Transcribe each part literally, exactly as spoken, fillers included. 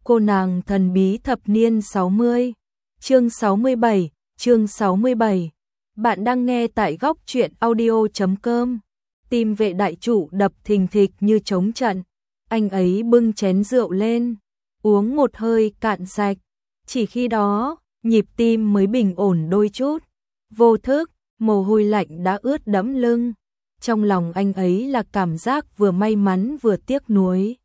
Cô nàng thần bí thập niên sáu mươi. Chương sáu mươi bảy, chương sáu mươi bảy. Bạn đang nghe tại góc truyện audio chấm com. Tim vệ đại chủ đập thình thịch như trống trận. Anh ấy bưng chén rượu lên, uống một hơi cạn sạch. Chỉ khi đó, nhịp tim mới bình ổn đôi chút. Vô thức, mồ hôi lạnh đã ướt đẫm lưng. Trong lòng anh ấy là cảm giác vừa may mắn vừa tiếc nuối.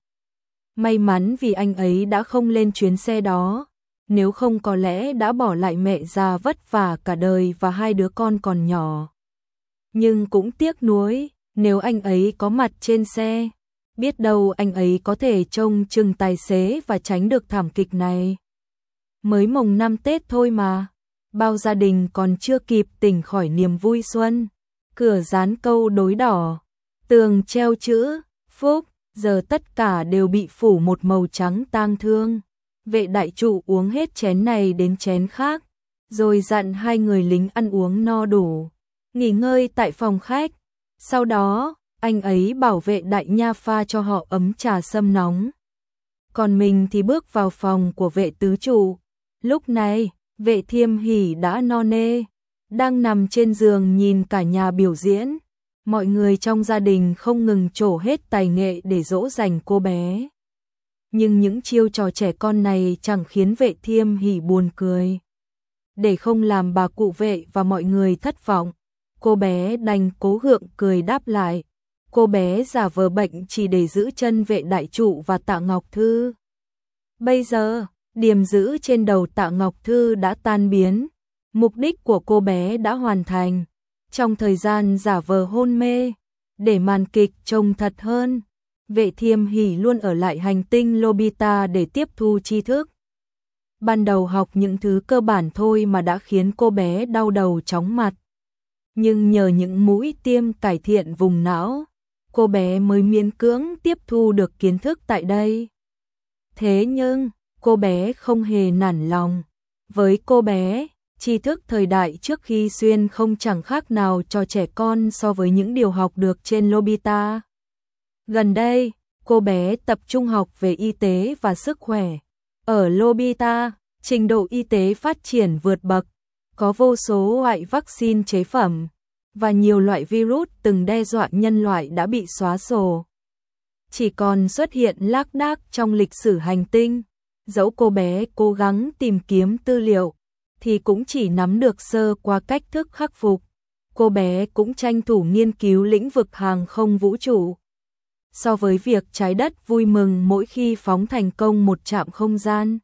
May mắn vì anh ấy đã không lên chuyến xe đó, nếu không có lẽ đã bỏ lại mẹ già vất vả cả đời và hai đứa con còn nhỏ. Nhưng cũng tiếc nuối, nếu anh ấy có mặt trên xe, biết đâu anh ấy có thể trông chừng tài xế và tránh được thảm kịch này. Mới mồng năm Tết thôi mà, bao gia đình còn chưa kịp tỉnh khỏi niềm vui xuân. Cửa dán câu đối đỏ, tường treo chữ phúc, giờ tất cả đều bị phủ một màu trắng tang thương. Vệ đại trụ uống hết chén này đến chén khác, rồi dặn hai người lính ăn uống no đủ, nghỉ ngơi tại phòng khách. Sau đó, anh ấy bảo vệ đại nha pha cho họ ấm trà sâm nóng. Còn mình thì bước vào phòng của vệ tứ trụ. Lúc này, vệ Thiêm Hỷ đã no nê, đang nằm trên giường nhìn cả nhà biểu diễn. Mọi người trong gia đình không ngừng trổ hết tài nghệ để dỗ dành cô bé. Nhưng những chiêu trò trẻ con này chẳng khiến vệ Thiêm Hỷ buồn cười. Để không làm bà cụ vệ và mọi người thất vọng, cô bé đành cố gượng cười đáp lại. Cô bé giả vờ bệnh chỉ để giữ chân vệ đại trụ và Tạ Ngọc Thư. Bây giờ, điềm giữ trên đầu Tạ Ngọc Thư đã tan biến. Mục đích của cô bé đã hoàn thành. Trong thời gian giả vờ hôn mê, để màn kịch trông thật hơn, vệ Thiêm Hỷ luôn ở lại hành tinh Lobita để tiếp thu tri thức. Ban đầu học những thứ cơ bản thôi mà đã khiến cô bé đau đầu chóng mặt. Nhưng nhờ những mũi tiêm cải thiện vùng não, cô bé mới miễn cưỡng tiếp thu được kiến thức tại đây. Thế nhưng, cô bé không hề nản lòng. Với cô bé, tri thức thời đại trước khi xuyên không chẳng khác nào cho trẻ con so với những điều học được trên Lobita. Gần đây, cô bé tập trung học về y tế và sức khỏe. Ở Lobita, trình độ y tế phát triển vượt bậc, có vô số loại vaccine chế phẩm, và nhiều loại virus từng đe dọa nhân loại đã bị xóa sổ. Chỉ còn xuất hiện lác đác trong lịch sử hành tinh, dẫu cô bé cố gắng tìm kiếm tư liệu, thì cũng chỉ nắm được sơ qua cách thức khắc phục. Cô bé cũng tranh thủ nghiên cứu lĩnh vực hàng không vũ trụ. So với việc trái đất vui mừng mỗi khi phóng thành công một trạm không gian,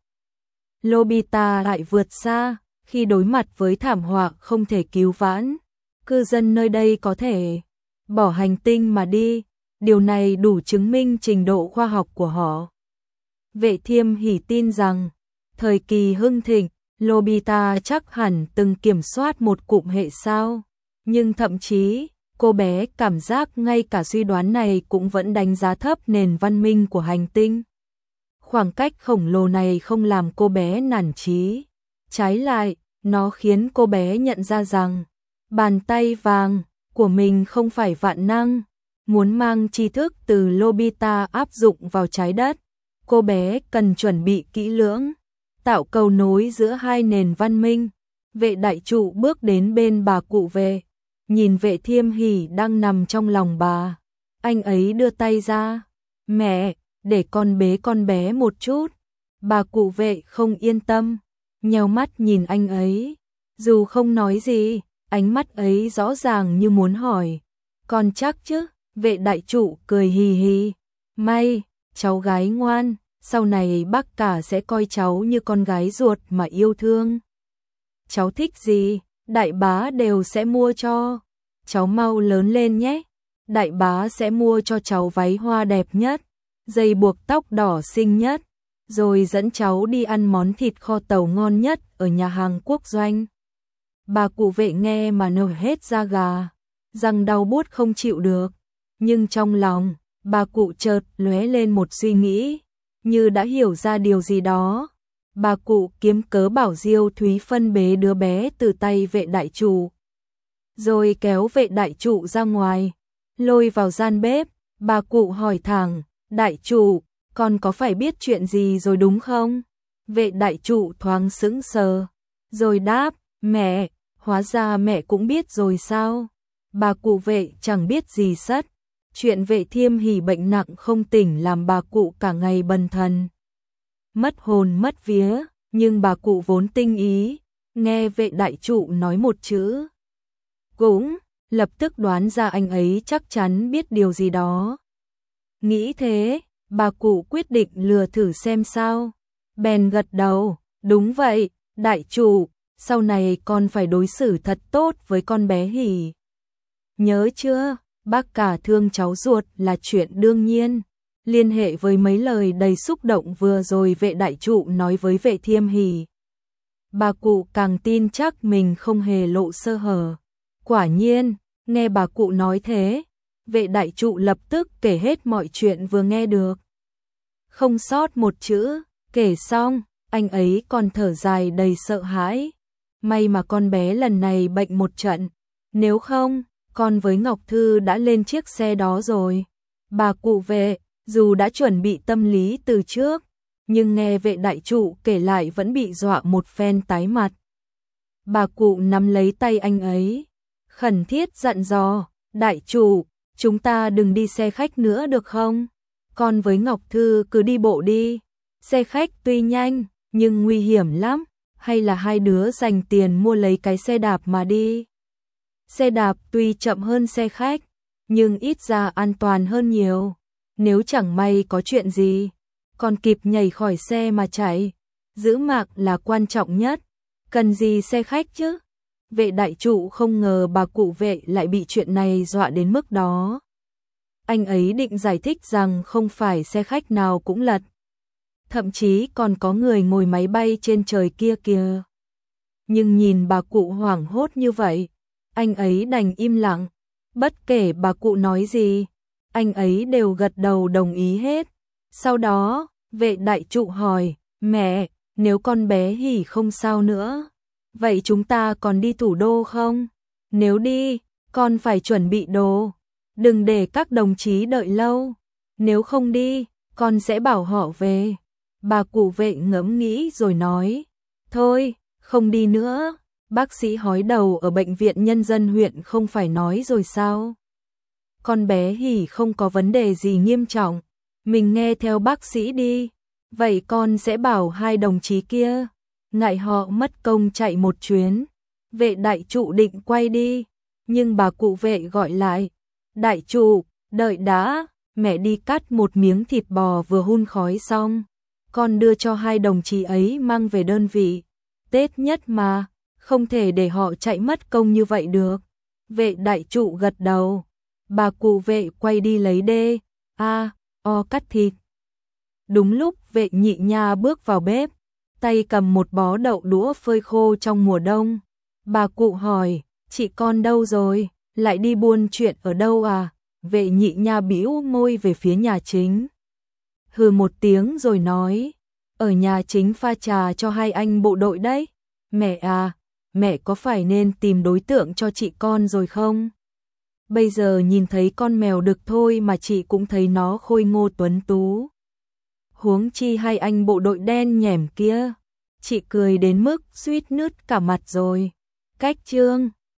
Lobita lại vượt xa khi đối mặt với thảm họa không thể cứu vãn. Cư dân nơi đây có thể bỏ hành tinh mà đi, điều này đủ chứng minh trình độ khoa học của họ. Vệ Thiêm Hỷ tin rằng, thời kỳ hưng thịnh, Lobita chắc hẳn từng kiểm soát một cụm hệ sao, nhưng thậm chí, cô bé cảm giác ngay cả suy đoán này cũng vẫn đánh giá thấp nền văn minh của hành tinh. Khoảng cách khổng lồ này không làm cô bé nản chí, trái lại, nó khiến cô bé nhận ra rằng, bàn tay vàng của mình không phải vạn năng. Muốn mang tri thức từ Lobita áp dụng vào trái đất, cô bé cần chuẩn bị kỹ lưỡng, tạo cầu nối giữa hai nền văn minh. Vệ đại trụ bước đến bên bà cụ vệ, nhìn vệ Thiêm Hỷ đang nằm trong lòng bà. Anh ấy đưa tay ra, mẹ, để con bế con bé một chút. Bà cụ vệ không yên tâm, nheo mắt nhìn anh ấy. Dù không nói gì, ánh mắt ấy rõ ràng như muốn hỏi, con chắc chứ? Vệ đại trụ cười hì hì, may, cháu gái ngoan, sau này bác cả sẽ coi cháu như con gái ruột mà yêu thương. Cháu thích gì, đại bá đều sẽ mua cho. Cháu mau lớn lên nhé, đại bá sẽ mua cho cháu váy hoa đẹp nhất, dây buộc tóc đỏ xinh nhất, rồi dẫn cháu đi ăn món thịt kho tàu ngon nhất ở nhà hàng Quốc Doanh. Bà cụ vệ nghe mà nổi hết da gà, răng đau buốt không chịu được. Nhưng trong lòng, bà cụ chợt lóe lên một suy nghĩ, như đã hiểu ra điều gì đó. Bà cụ kiếm cớ bảo Diêu Thúy phân bế đứa bé từ tay vệ đại trụ, rồi kéo vệ đại trụ ra ngoài, lôi vào gian bếp. Bà cụ hỏi thẳng, đại trụ, con có phải biết chuyện gì rồi đúng không? Vệ đại trụ thoáng sững sờ, rồi đáp, mẹ, hóa ra mẹ cũng biết rồi sao? Bà cụ Vệ chẳng biết gì sất. Chuyện Vệ Thiêm Hỉ bệnh nặng không tỉnh làm bà cụ cả ngày bần thần, mất hồn mất vía, nhưng bà cụ vốn tinh ý, nghe Vệ đại trụ nói một chữ cũng, lập tức đoán ra anh ấy chắc chắn biết điều gì đó. Nghĩ thế, bà cụ quyết định lừa thử xem sao. Bèn gật đầu, đúng vậy, đại trụ, sau này con phải đối xử thật tốt với con bé Hỉ. Nhớ chưa, bác cả thương cháu ruột là chuyện đương nhiên. Liên hệ với mấy lời đầy xúc động vừa rồi Vệ đại trụ nói với Vệ Thiêm Hỉ, bà cụ càng tin chắc mình không hề lộ sơ hở. Quả nhiên, nghe bà cụ nói thế, Vệ đại trụ lập tức kể hết mọi chuyện vừa nghe được, không sót một chữ. Kể xong, anh ấy còn thở dài đầy sợ hãi. May mà con bé lần này bệnh một trận, nếu không, con với Ngọc Thư đã lên chiếc xe đó rồi. Bà cụ Vệ, dù đã chuẩn bị tâm lý từ trước, nhưng nghe Vệ đại trụ kể lại vẫn bị dọa một phen tái mặt. Bà cụ nắm lấy tay anh ấy, khẩn thiết dặn dò, đại trụ, chúng ta đừng đi xe khách nữa được không? Con với Ngọc Thư cứ đi bộ đi. Xe khách tuy nhanh, nhưng nguy hiểm lắm, hay là hai đứa dành tiền mua lấy cái xe đạp mà đi. Xe đạp tuy chậm hơn xe khách, nhưng ít ra an toàn hơn nhiều. Nếu chẳng may có chuyện gì, còn kịp nhảy khỏi xe mà chạy. Giữ mạng là quan trọng nhất, cần gì xe khách chứ? Vệ đại trụ không ngờ bà cụ Vệ lại bị chuyện này dọa đến mức đó. Anh ấy định giải thích rằng không phải xe khách nào cũng lật, thậm chí còn có người ngồi máy bay trên trời kia kìa. Nhưng nhìn bà cụ hoảng hốt như vậy, anh ấy đành im lặng. Bất kể bà cụ nói gì, anh ấy đều gật đầu đồng ý hết. Sau đó, Vệ đại trụ hỏi, mẹ, nếu con bé Hỉ không sao nữa, vậy chúng ta còn đi thủ đô không? Nếu đi, con phải chuẩn bị đồ, đừng để các đồng chí đợi lâu. Nếu không đi, con sẽ bảo họ về. Bà cụ Vệ ngẫm nghĩ rồi nói, thôi, không đi nữa, bác sĩ hói đầu ở bệnh viện nhân dân huyện không phải nói rồi sao? Con bé Hỉ không có vấn đề gì nghiêm trọng, mình nghe theo bác sĩ đi, vậy con sẽ bảo hai đồng chí kia, ngại họ mất công chạy một chuyến. Vệ đại trụ định quay đi, nhưng bà cụ Vệ gọi lại, đại trụ, đợi đã, mẹ đi cắt một miếng thịt bò vừa hun khói xong. Con đưa cho hai đồng chí ấy mang về đơn vị. Tết nhất mà, không thể để họ chạy mất công như vậy được. Vệ đại trụ gật đầu. Bà cụ Vệ quay đi lấy đê, a, o cắt thịt. Đúng lúc Vệ nhị nha bước vào bếp, tay cầm một bó đậu đũa phơi khô trong mùa đông. Bà cụ hỏi, chị con đâu rồi, lại đi buôn chuyện ở đâu à? Vệ nhị nha bĩu môi về phía nhà chính. Hừ một tiếng rồi nói, ở nhà chính pha trà cho hai anh bộ đội đấy. Mẹ à, mẹ có phải nên tìm đối tượng cho chị con rồi không? Bây giờ nhìn thấy con mèo đực thôi mà chị cũng thấy nó khôi ngô tuấn tú. Huống chi hai anh bộ đội đen nhẻm kia. Chị cười đến mức suýt nứt cả mặt rồi. Cách chương